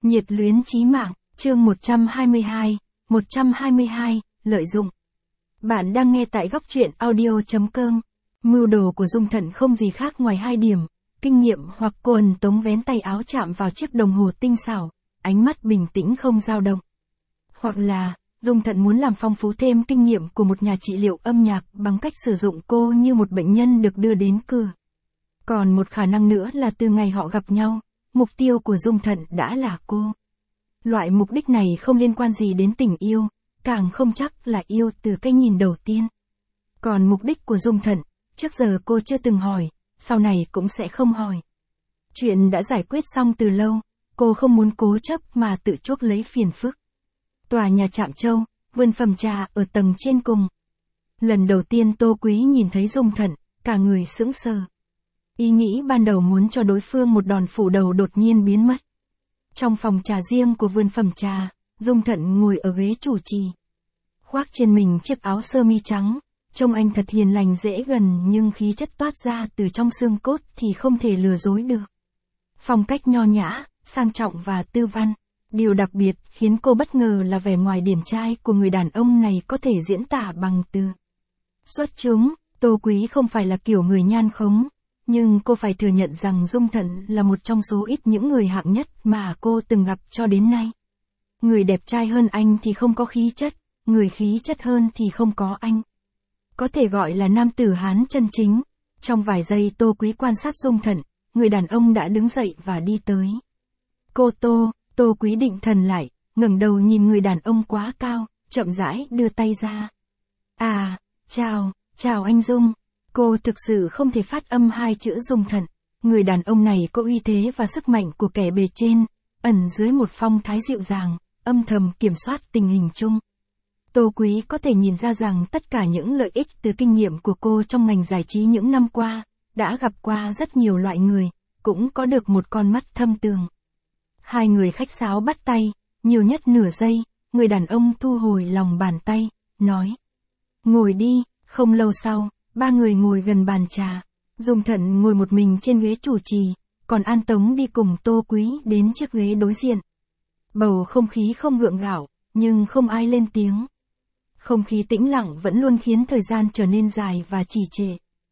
Nhiệt luyến chí mạng, chương 122, lợi dụng. Bạn đang nghe tại góc truyện audio.com. Mưu đồ của Dung Thận không gì khác ngoài hai điểm, kinh nghiệm hoặc quần tống vén tay áo chạm vào chiếc đồng hồ tinh xảo, ánh mắt bình tĩnh không dao động. Hoặc là, Dung Thận muốn làm phong phú thêm kinh nghiệm của một nhà trị liệu âm nhạc bằng cách sử dụng cô như một bệnh nhân được đưa đến cửa. Còn một khả năng nữa là từ ngày họ gặp nhau, mục tiêu của Dung Thận đã là cô. Loại mục đích này không liên quan gì đến tình yêu, càng không chắc là yêu từ cái nhìn đầu tiên. Còn mục đích của Dung Thận, trước giờ cô chưa từng hỏi, sau này cũng sẽ không hỏi. Chuyện đã giải quyết xong từ lâu, cô không muốn cố chấp mà tự chuốc lấy phiền phức. Tòa nhà Trạm Châu, vườn phẩm trà ở tầng trên cùng. Lần đầu tiên Tô Quý nhìn thấy Dung Thận, cả người sững sờ. Ý nghĩ ban đầu muốn cho đối phương một đòn phủ đầu đột nhiên biến mất. Trong phòng trà riêng của vườn phẩm trà, Dung Thận ngồi ở ghế chủ trì. Khoác trên mình chiếc áo sơ mi trắng, trông anh thật hiền lành dễ gần nhưng khí chất toát ra từ trong xương cốt thì không thể lừa dối được. Phong cách nho nhã, sang trọng và tư văn. Điều đặc biệt khiến cô bất ngờ là vẻ ngoài điển trai của người đàn ông này có thể diễn tả bằng từ. Xuất chúng, Tô Quý không phải là kiểu người nhan khống. Nhưng cô phải thừa nhận rằng Dung Thận là một trong số ít những người hạng nhất mà cô từng gặp cho đến nay. Người đẹp trai hơn anh thì không có khí chất, người khí chất hơn thì không có anh. Có thể gọi là nam tử Hán chân chính. Trong vài giây Tô Quý quan sát Dung Thận, người đàn ông đã đứng dậy và đi tới. Cô Tô Quý định thần lại, ngẩng đầu nhìn người đàn ông quá cao, chậm rãi đưa tay ra. À, chào anh Dung. Cô thực sự không thể phát âm hai chữ Dung Thận. Người đàn ông này có uy thế và sức mạnh của kẻ bề trên, ẩn dưới một phong thái dịu dàng, âm thầm kiểm soát tình hình chung. Tô Quý có thể nhìn ra rằng tất cả những lợi ích từ kinh nghiệm của cô trong ngành giải trí những năm qua, đã gặp qua rất nhiều loại người, cũng có được một con mắt thâm tường. Hai người khách sáo bắt tay, nhiều nhất nửa giây, người đàn ông thu hồi lòng bàn tay, nói. Ngồi đi. Không lâu sau, ba người ngồi gần bàn trà. Dung Thận ngồi một mình trên ghế chủ trì, còn An Tống đi cùng Tô Quý đến chiếc ghế đối diện. Bầu không khí không gượng gạo, nhưng không ai lên tiếng. Không khí tĩnh lặng vẫn luôn khiến thời gian trở nên dài và trì trệ.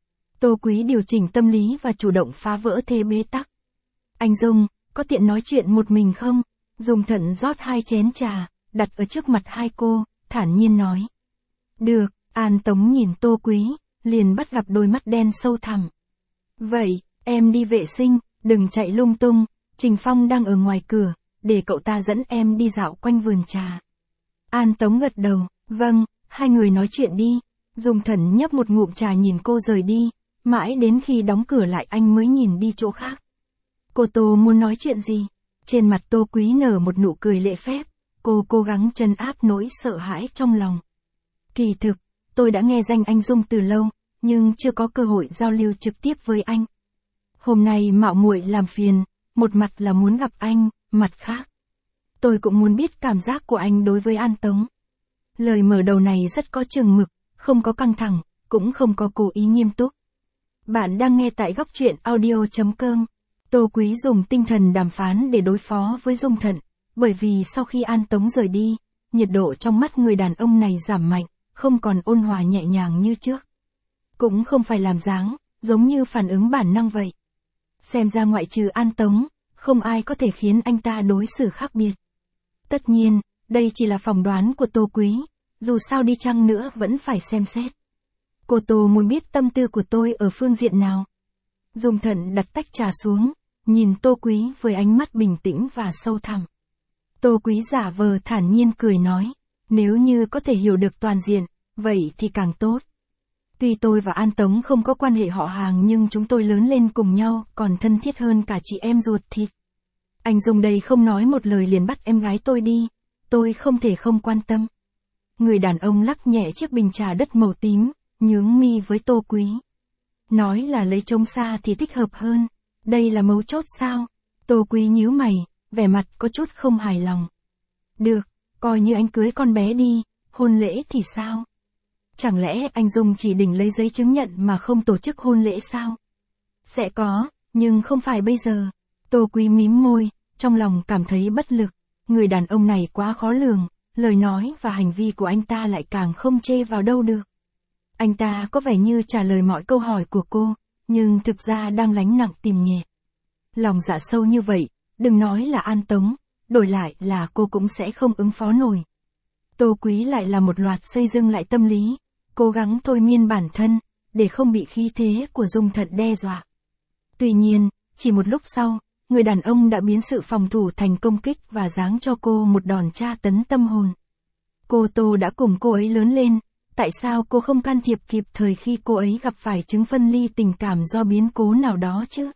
Tô Quý điều chỉnh tâm lý và chủ động phá vỡ thế bế tắc. Anh Dung, có tiện nói chuyện một mình không? Dung Thận rót hai chén trà, đặt ở trước mặt hai cô, thản nhiên nói. Được. An Tống nhìn Tô Quý, liền bắt gặp đôi mắt đen sâu thẳm. Vậy, em đi vệ sinh, đừng chạy lung tung, Trình Phong đang ở ngoài cửa, để cậu ta dẫn em đi dạo quanh vườn trà. An Tống gật đầu, vâng, hai người nói chuyện đi. Dung Thận nhấp một ngụm trà nhìn cô rời đi, mãi đến khi đóng cửa lại anh mới nhìn đi chỗ khác. Cô Tô muốn nói chuyện gì? Trên mặt Tô Quý nở một nụ cười lễ phép, cô cố gắng trấn áp nỗi sợ hãi trong lòng. Kỳ thực, tôi đã nghe danh anh Dung từ lâu, nhưng chưa có cơ hội giao lưu trực tiếp với anh. Hôm nay mạo muội làm phiền, một mặt là muốn gặp anh, mặt khác. Tôi cũng muốn biết cảm giác của anh đối với An Tống. Lời mở đầu này rất có chừng mực, không có căng thẳng, cũng không có cố ý nghiêm túc. Bạn đang nghe tại góc truyện audio.com. Tô Quý dùng tinh thần đàm phán để đối phó với Dung Thận, bởi vì sau khi An Tống rời đi, nhiệt độ trong mắt người đàn ông này giảm mạnh. Không còn ôn hòa nhẹ nhàng như trước. Cũng không phải làm dáng, giống như phản ứng bản năng vậy. Xem ra ngoại trừ An Tống, không ai có thể khiến anh ta đối xử khác biệt. Tất nhiên, đây chỉ là phỏng đoán của Tô Quý, dù sao đi chăng nữa vẫn phải xem xét. Cô Tô muốn biết tâm tư của tôi ở phương diện nào. Dung Thận đặt tách trà xuống, nhìn Tô Quý với ánh mắt bình tĩnh và sâu thẳm. Tô Quý giả vờ thản nhiên cười nói. Nếu như có thể hiểu được toàn diện, vậy thì càng tốt. Tuy tôi và An Tống không có quan hệ họ hàng nhưng chúng tôi lớn lên cùng nhau, còn thân thiết hơn cả chị em ruột thịt. Anh Dung đây không nói một lời liền bắt em gái tôi đi, tôi không thể không quan tâm. Người đàn ông lắc nhẹ chiếc bình trà đất màu tím, nhướng mi với Tô Quý. Nói là lấy trông xa thì thích hợp hơn, đây là mấu chốt sao? Tô Quý nhíu mày, vẻ mặt có chút không hài lòng. Được. Coi như anh cưới con bé đi, hôn lễ thì sao? Chẳng lẽ anh Dung chỉ định lấy giấy chứng nhận mà không tổ chức hôn lễ sao? Sẽ có, nhưng không phải bây giờ. Tô Quý mím môi, trong lòng cảm thấy bất lực. Người đàn ông này quá khó lường, lời nói và hành vi của anh ta lại càng không chê vào đâu được. Anh ta có vẻ như trả lời mọi câu hỏi của cô, nhưng thực ra đang lánh nặng tìm nhẹ. Lòng dạ sâu như vậy, đừng nói là An Tống, đổi lại là cô cũng sẽ không ứng phó nổi. Tô Quý lại là một loạt xây dựng lại tâm lý, cố gắng thôi miên bản thân, để không bị khí thế của Dung Thận đe dọa. Tuy nhiên, chỉ một lúc sau, người đàn ông đã biến sự phòng thủ thành công kích và giáng cho cô một đòn tra tấn tâm hồn. Cô Tô đã cùng cô ấy lớn lên, tại sao cô không can thiệp kịp thời khi cô ấy gặp phải chứng phân ly tình cảm do biến cố nào đó chứ?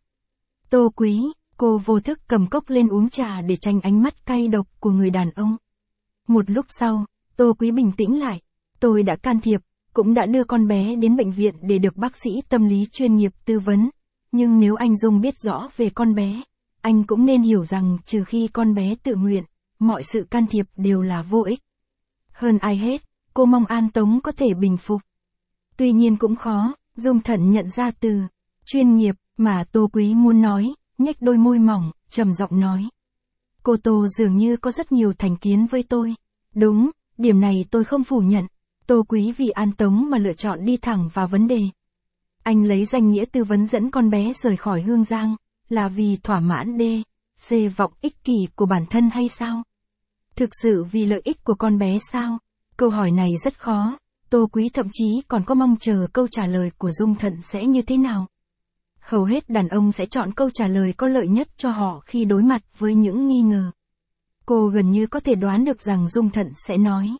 Tô Quý, cô vô thức cầm cốc lên uống trà để tránh ánh mắt cay độc của người đàn ông. Một lúc sau, Tô Quý bình tĩnh lại. Tôi đã can thiệp, cũng đã đưa con bé đến bệnh viện để được bác sĩ tâm lý chuyên nghiệp tư vấn. Nhưng nếu anh Dung biết rõ về con bé, anh cũng nên hiểu rằng trừ khi con bé tự nguyện, mọi sự can thiệp đều là vô ích. Hơn ai hết, cô mong An Tống có thể bình phục. Tuy nhiên cũng khó, Dung Thận nhận ra từ chuyên nghiệp mà Tô Quý muốn nói, nhếch đôi môi mỏng, trầm giọng nói. Cô Tô dường như có rất nhiều thành kiến với tôi. Đúng, điểm này tôi không phủ nhận. Tô Quý vì An Tống mà lựa chọn đi thẳng vào vấn đề. Anh lấy danh nghĩa tư vấn dẫn con bé rời khỏi Hương Giang, là vì thỏa mãn C vọng ích kỷ của bản thân hay sao? Thực sự vì lợi ích của con bé sao? Câu hỏi này rất khó, Tô Quý thậm chí còn có mong chờ câu trả lời của Dung Thận sẽ như thế nào. Hầu hết đàn ông sẽ chọn câu trả lời có lợi nhất cho họ khi đối mặt với những nghi ngờ. Cô gần như có thể đoán được rằng Dung Thận sẽ nói.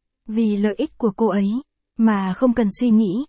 Vì lợi ích của cô ấy, mà không cần suy nghĩ.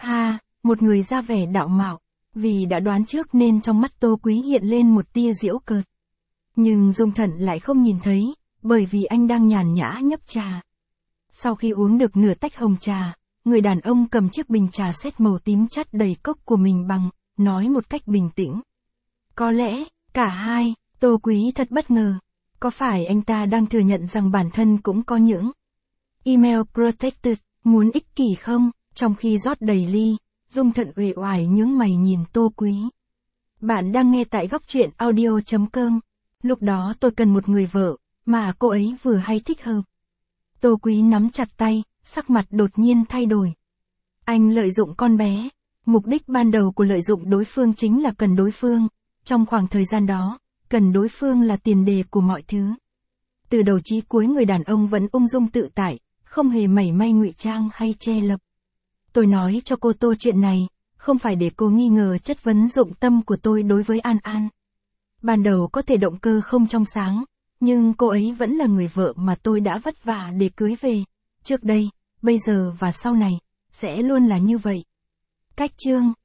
Một người ra vẻ đạo mạo, vì đã đoán trước nên trong mắt Tô Quý hiện lên một tia giễu cợt. Nhưng Dung Thận lại không nhìn thấy, bởi vì anh đang nhàn nhã nhấp trà. Sau khi uống được nửa tách hồng trà, người đàn ông cầm chiếc bình trà sét màu tím chắt đầy cốc của mình bằng, nói một cách bình tĩnh. Có lẽ, cả hai, Tô Quý thật bất ngờ. Có phải anh ta đang thừa nhận rằng bản thân cũng có những email protected, muốn ích kỷ không? Trong khi rót đầy ly, Dung Thận uể oải nhướng mày nhìn Tô Quý. Bạn đang nghe tại góc truyện audio.com. Lúc đó tôi cần một người vợ, mà cô ấy vừa hay thích hợp. Tô Quý nắm chặt tay, sắc mặt đột nhiên thay đổi. Anh lợi dụng con bé. Mục đích ban đầu của lợi dụng đối phương chính là cần đối phương. Trong khoảng thời gian đó, cần đối phương là tiền đề của mọi thứ. Từ đầu chí cuối người đàn ông vẫn ung dung tự tại, không hề mảy may ngụy trang hay che lấp. Tôi nói cho cô Tô chuyện này, không phải để cô nghi ngờ chất vấn dụng tâm của tôi đối với An An. Ban đầu có thể động cơ không trong sáng, nhưng cô ấy vẫn là người vợ mà tôi đã vất vả để cưới về. Trước đây, bây giờ và sau này, sẽ luôn là như vậy. Cách chương